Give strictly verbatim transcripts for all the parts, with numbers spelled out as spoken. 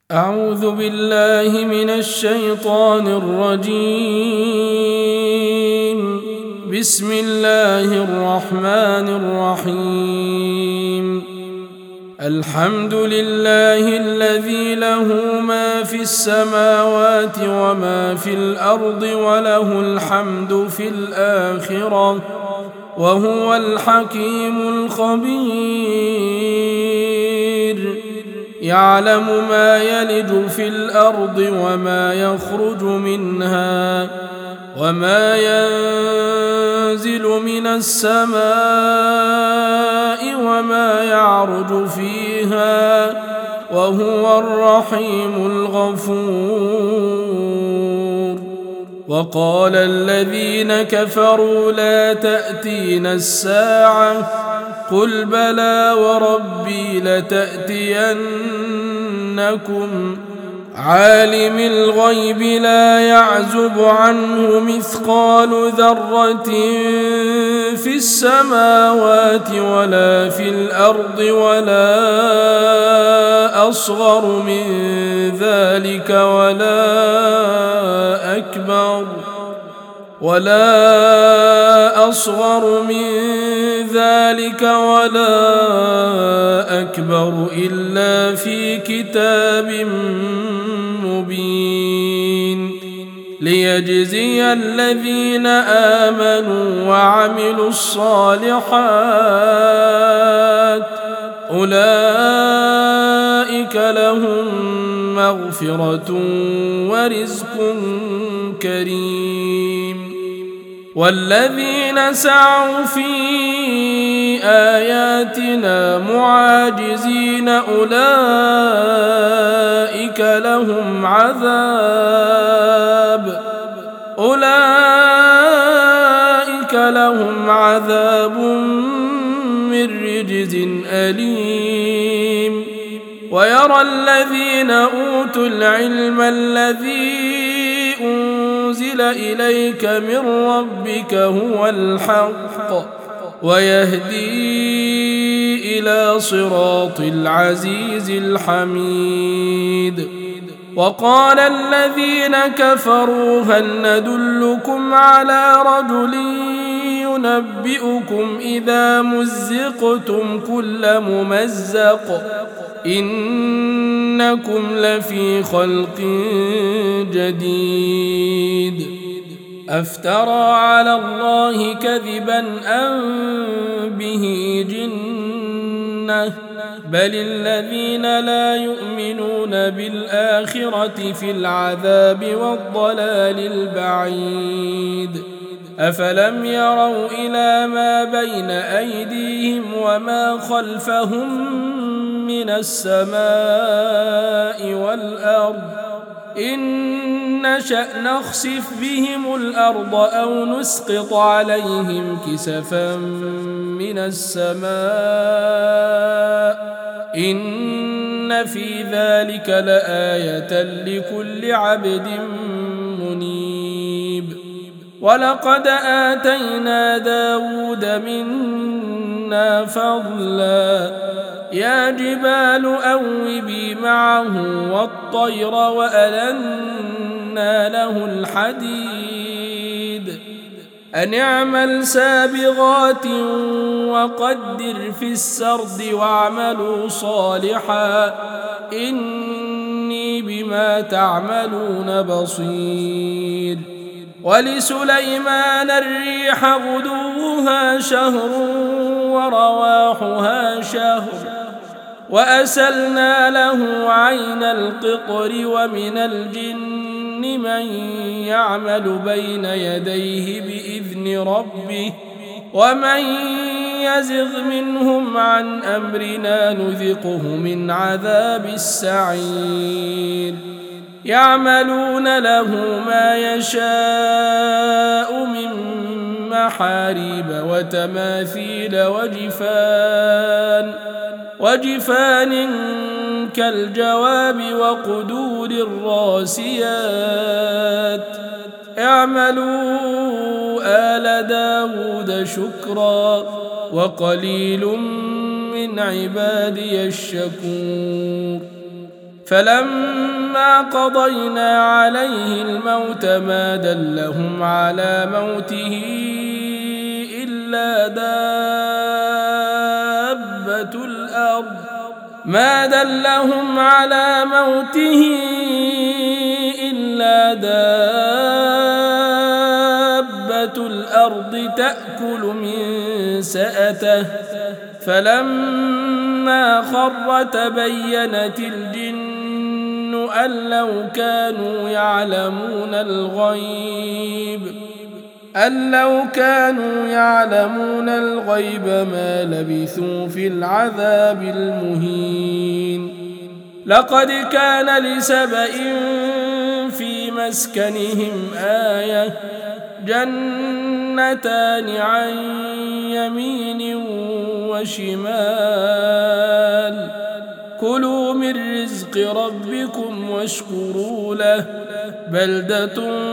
أعوذ بالله من الشيطان الرجيم. بسم الله الرحمن الرحيم. الحمد لله الذي له ما في السماوات وما في الأرض وله الحمد في الآخرة وهو الحكيم الخبير. يعلم ما يلج في الأرض وما يخرج منها وما ينزل من السماء وما يعرج فيها وهو الرحيم الغفور. وقال الذين كفروا لا تأتينا الساعة قل بلى وربي لتأتينكم عالم الغيب لا يعزب عنه مثقال ذرة في السماوات ولا في الأرض ولا أصغر من ذلك ولا أكبر ولا أصغر من ذلك ولا أكبر إلا في كتاب مبين ليجزي الذين آمنوا وعملوا الصالحات أولئك لهم مغفرة ورزق كريم. والذين سعوا في آياتنا معاجزين أولئك لهم عذاب أولئك لهم عذاب من رجز أليم. ويرى الذين أوتوا العلم الذي أنزل إليك من ربك هو الحق ويهدي إلى صراط العزيز الحميد. وقال الذين كفروا هل ندلكم على رجل ينبئكم إذا مزقتم كل ممزق إنكم لفي خلق جديد. أفترى على الله كذبا أم به جنة بل الذين لا يؤمنون بالآخرة في العذاب والضلال البعيد. أفلم يروا إلى ما بين أيديهم وما خلفهم من السماء والأرض إن نشأ نخسف بهم الأرض أو نسقط عليهم كسفا من السماء إن في ذلك لآية لكل عبد منيب. ولقد آتينا داود منا فضلا يا جبال أوبي معه والطير وألنا له الحديد أن اعمل سابغات وقدر في السرد واعملوا صالحا إني بما تعملون بصير. ولسليمان الريح غدوها شهر ورواحها شهر وأسلنا له عين القطر ومن الجن من يعمل بين يديه بإذن ربه ومن يزغ منهم عن أمرنا نذقه من عذاب السعير. يعملون له ما يشاء من محاريب وتماثيل وجفان وجفان كالجواب وقدور الراسيات. اعملوا آل داود شكرا وقليل من عبادي الشكور. فلما قضينا عليه الموت ما دلهم على موته إلا دابة الأرض ما دلهم على موته إلا دابة الأرض تأكل من سأته فلما خر تبينت الجن أن لو كانوا يعلمون الغيب أن لو كانوا يعلمون الغيب ما لبثوا في العذاب المهين لقد كان لسبإ في مسكنهم آية جنتان عن يمين وشمال كلوا من رزق ربكم واشكروا له بلدة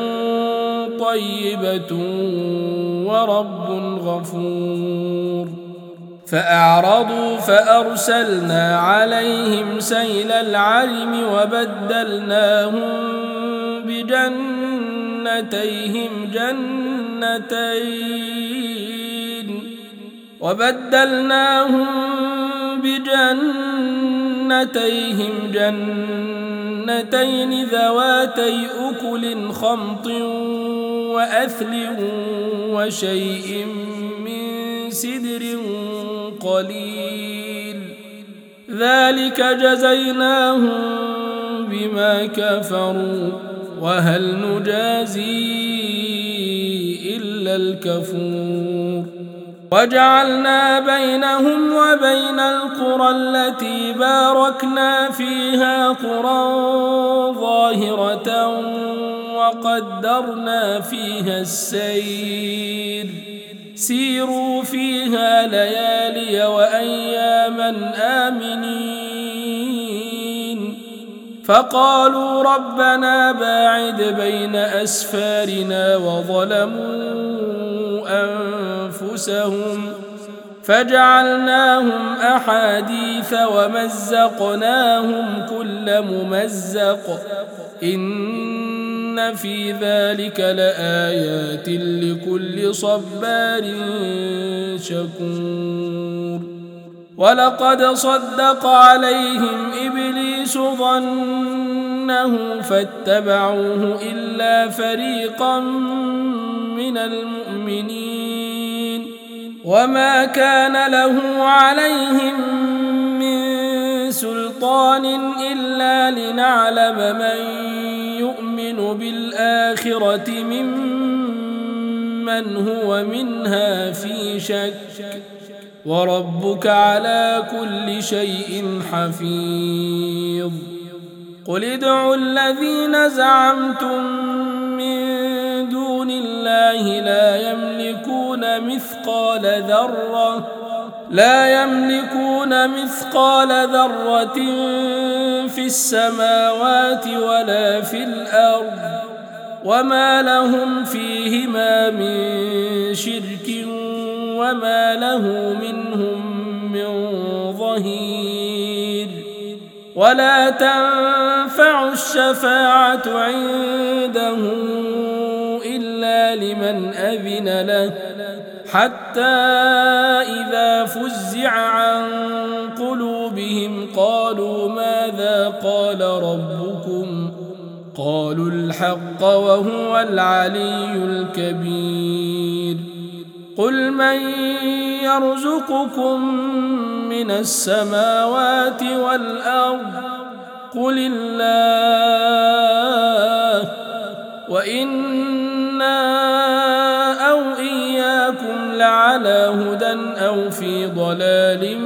طيبة ورب غفور فأعرضوا فأرسلنا عليهم سيل العرم وبدلناهم بجنتيهم جنتين وبدلناهم بجنتيهم جنتين ذواتي أكل خمط وأثل وشيء من سدر قليل ذلك جزيناهم بما كفروا وهل نجازي إلا الكفور وجعلنا بينهم وبين القرى التي باركنا فيها قرى ظاهرة وقدرنا فيها السير سيروا فيها ليالي وأياما آمنين فقالوا ربنا باعد بين أسفارنا وظلموا أنفسهم فجعلناهم أحاديث ومزقناهم كل ممزق إن في ذلك لآيات لكل صبار شكور ولقد صدق عليهم إبليس ظنه فاتبعوه إلا فريقا من المؤمنين وما كان له عليهم من سلطان إلا لنعلم من يؤمن بالآخرة ممن هو منها في شك وربك على كل شيء حفيظ قل ادعوا الذين زعمتم من دون الله لا يملكون مثقال ذرة لا يملكون مثقال ذرة في السماوات ولا في الأرض وما لهم فيهما من شرك وما له منهم من ظهير ولا تنفع الشفاعة عنده إلا لمن أذن له حتى إذا فزع عن قلوبهم قالوا ماذا قال ربكم قالوا الحق وهو العلي الكبير قل من يرزقكم من السماوات والأرض قل الله وإنا أو إياكم لعلى هدى أو في ضلال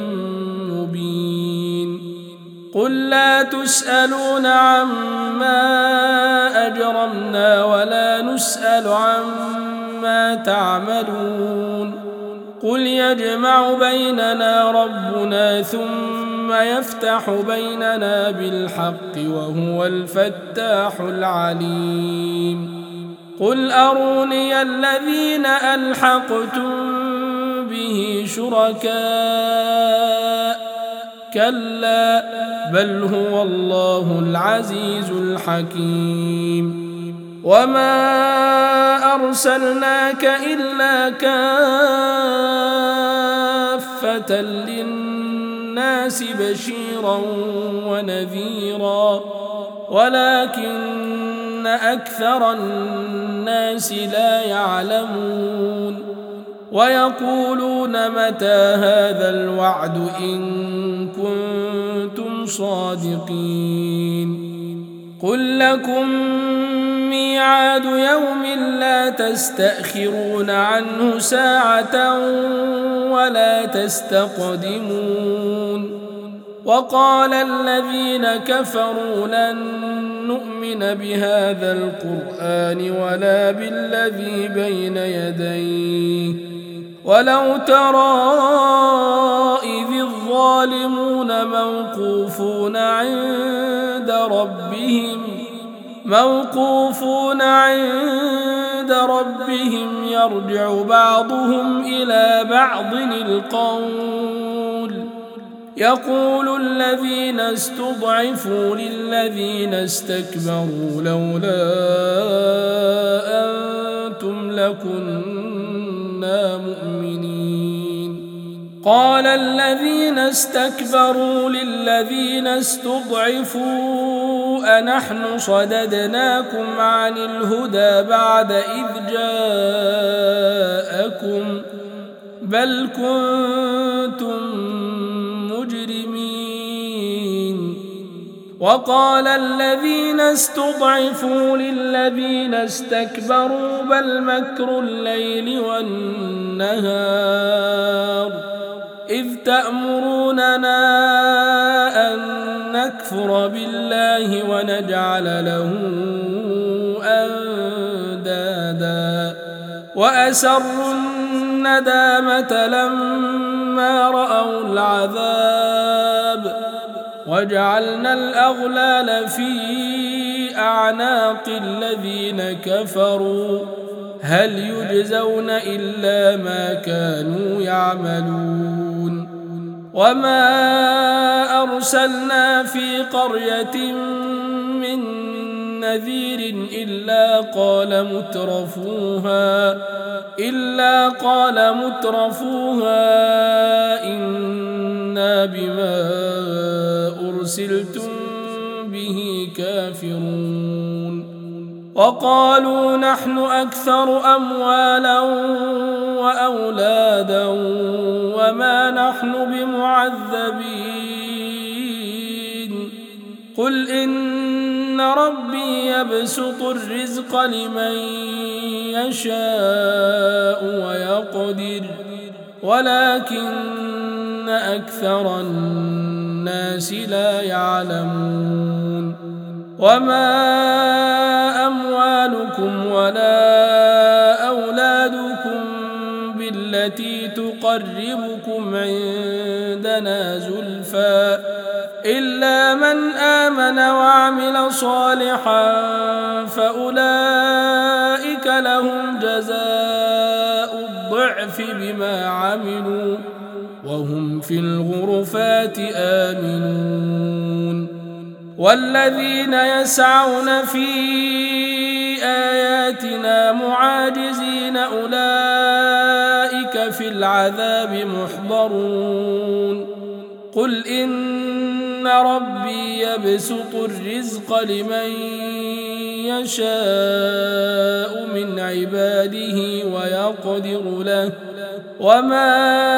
مبين قل لا تسألون عما أجرمنا ولا نسأل عما تعملون قل يجمع بيننا ربنا ثم يفتح بيننا بالحق وهو الفتاح العليم قل أروني الذين ألحقتم به شركاء كلا بل هو الله العزيز الحكيم وما أرسلناك إلا كافة للناس بشيرا ونذيرا ولكن أكثر الناس لا يعلمون ويقولون متى هذا الوعد إن كنتم صادقين قل لكم ميعاد يوم لا تستأخرون عنه ساعة ولا تستقدمون وقال الذين كفروا لن نؤمن بهذا القرآن ولا بالذي بين يديه ولو ترى إذ الظالمون موقوفون عند ربهم موقوفون عند ربهم يرجع بعضهم إلى بعض القول يقول الذين استضعفوا للذين استكبروا لولا أنتم لكنا مؤمنين قال الذين استكبروا للذين استضعفوا أنحن صددناكم عن الهدى بعد إذ جاءكم بل كنتم مجرمين وقال الذين استضعفوا للذين استكبروا بل مكر الليل والنهار إذ تأمروننا أن نكفر بالله ونجعل له أندادا وأسروا الندامة لما رأوا العذاب وجعلنا الأغلال في أعناق الذين كفروا هل يجزون إلا ما كانوا يعملون وما أرسلنا في قرية من نذير إلا قال مترفوها إلا قال مترفوها إنا بما أرسلتم به كافرون وقالوا نحن أكثر أموالا وأولادا وما نحن بمعذبين قل إن ربي يبسط الرزق لمن يشاء ويقدر ولكن أكثر الناس لا يعلمون وما أموالكم ولا أولادكم بالتي تقربكم عندنا زلفى إلا من آمن وعمل صالحا فأولئك لهم جزاء الضعف بما عملوا وهم في الغرفات آمنون والذين يسعون في آياتنا معاجزين أولئك في العذاب محضرون قل إن ربي يبسط الرزق لمن يشاء من عباده ويقدر له وما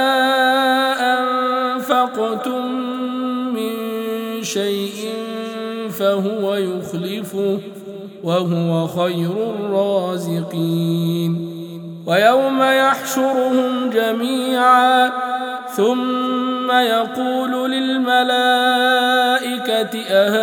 أنفقتم من شيء فهو يخلفه وهو خير الرازقين ويوم يحشرهم جميعا ثم يقول للملائكة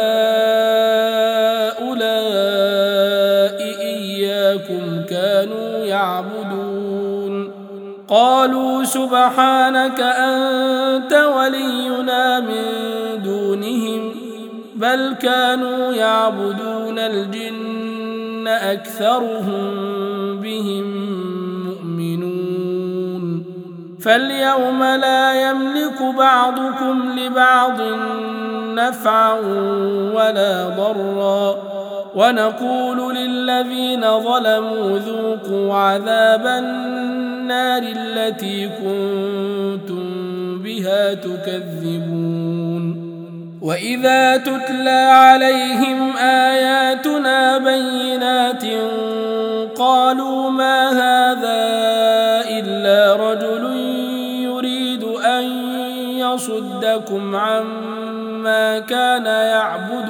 أهؤلاء إياكم كانوا يعبدون قالوا سبحانك أنت ولينا من دونهم بل كانوا يعبدون الجن أكثرهم بهم مؤمنون فاليوم لا يملك بعضكم لبعض نفعا ولا ضرا ونقول للذين ظلموا ذوقوا عذاب النار التي كنتم بها تكذبون وإذا تتلى عليهم آياتنا بينات قالوا ما هذا إلا رجل يريد أن يصدكم عما كان يعبد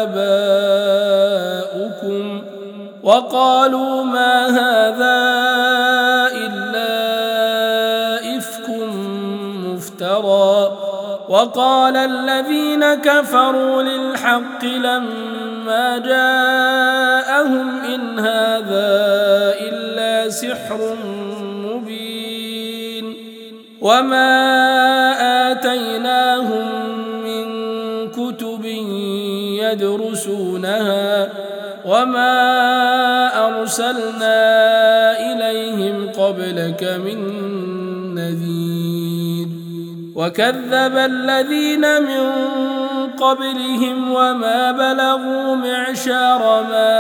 آباؤكم وقالوا ما هذا إلا إفك مفترى وقال الذين كفروا للحق لما جاءهم إن هذا إلا سحر مبين وما آتيناهم من كتب يدرسونها وما أرسلنا إليهم قبلك من نذير وكذب الذين من قبلهم وما بلغوا معشار ما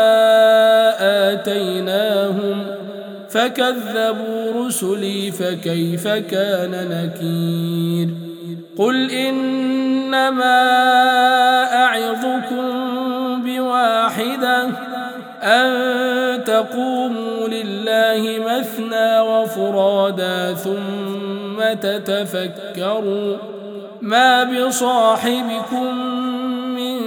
آتيناهم فكذبوا رسلي فكيف كان نكير قل إنما أعظكم بواحدة أن تقوموا لله مثنى وفرادا ثم تتفكروا ما بصاحبكم من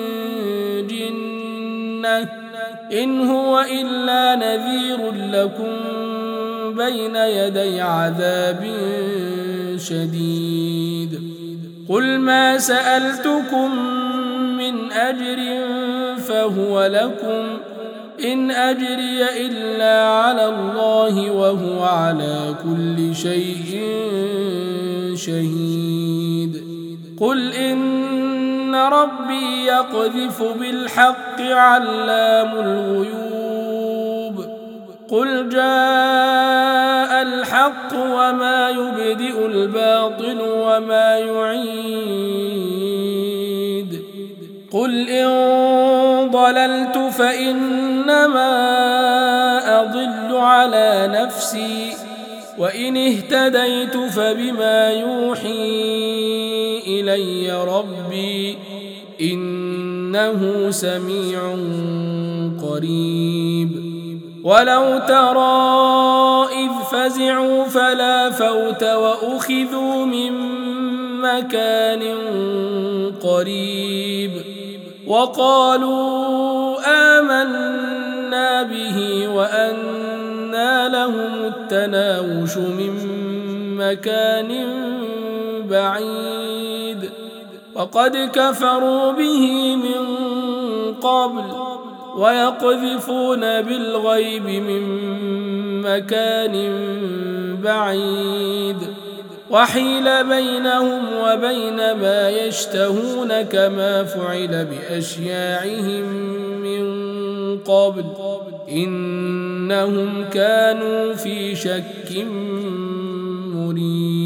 جنة إن هو إلا نذير لكم بين يدي عذاب شديد قل ما سألتكم من أجر فهو لكم إن أجري إلا على الله وهو على كل شيء شهيد قل إن ربي يقذف بالحق علام الغيوب قل جاء الحق وما يبدئ الباطل وما يعيد قل إن ضللت فإنما أضل على نفسي وإن اهتديت فبما يوحي إلي ربي إنه سميع قريب ولو ترى إذ فزعوا فلا فوت وأخذوا من مكان قريب وقالوا آمنا به وأنى لهم التناوش من مكان بعيد وقد كفروا به من قبل ويقذفون بالغيب من مكان بعيد وحيل بينهم وبين ما يشتهون كما فعل بأشياعهم من قبل إنهم كانوا في شك مريب